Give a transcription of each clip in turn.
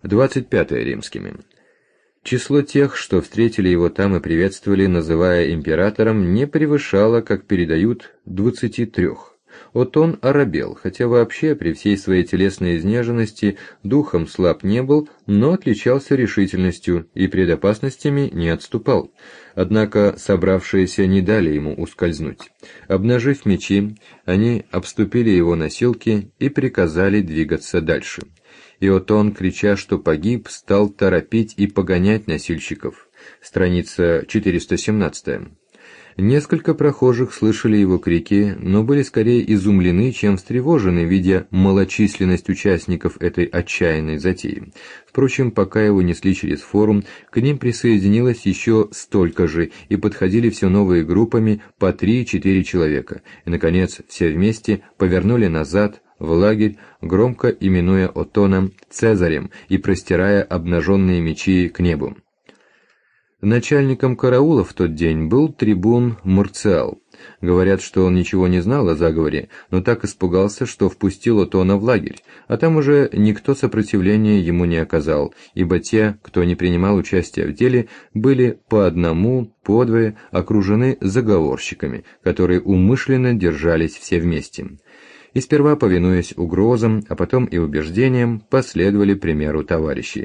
25 римскими. Число тех, что встретили его там и приветствовали, называя императором, не превышало, как передают, 23. Отон оробел, хотя вообще при всей своей телесной изнеженности духом слаб не был, но отличался решительностью и пред опасностями не отступал. Однако собравшиеся не дали ему ускользнуть. Обнажив мечи, они обступили его носилки и приказали двигаться дальше. И Отон, крича, что погиб, стал торопить и погонять носильщиков. Страница 417. Несколько прохожих слышали его крики, но были скорее изумлены, чем встревожены, видя малочисленность участников этой отчаянной затеи. Впрочем, пока его несли через форум, к ним присоединилось еще столько же, и подходили все новые группами по 3-4 человека, и, наконец, все вместе повернули назад, в лагерь, громко именуя Отона Цезарем и простирая обнаженные мечи к небу. Начальником караула в тот день был трибун Мурциал. Говорят, что он ничего не знал о заговоре, но так испугался, что впустил Отона в лагерь, а там уже никто сопротивления ему не оказал, ибо те, кто не принимал участия в деле, были по одному, по двое окружены заговорщиками, которые умышленно держались все вместе. И сперва, повинуясь угрозам, а потом и убеждениям, последовали примеру товарищей.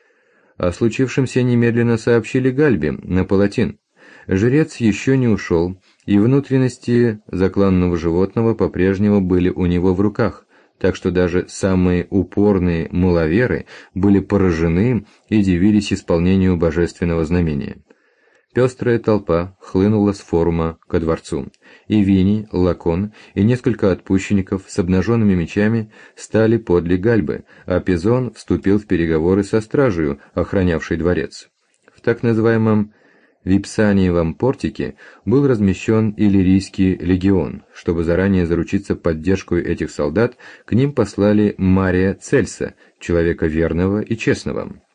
О случившемся немедленно сообщили Гальбе на Палатин. Жрец еще не ушел, и внутренности закланного животного по-прежнему были у него в руках, так что даже самые упорные маловеры были поражены и дивились исполнению божественного знамения. Пестрая толпа хлынула с форума ко дворцу, и Виний, Лакон и несколько отпущенников с обнаженными мечами стали подле Гальбы, а Пизон вступил в переговоры со стражей, охранявшей дворец. В так называемом Випсаниевом портике был размещен Иллирийский легион. Чтобы заранее заручиться поддержкой этих солдат, к ним послали Мария Цельса, человека верного и честного.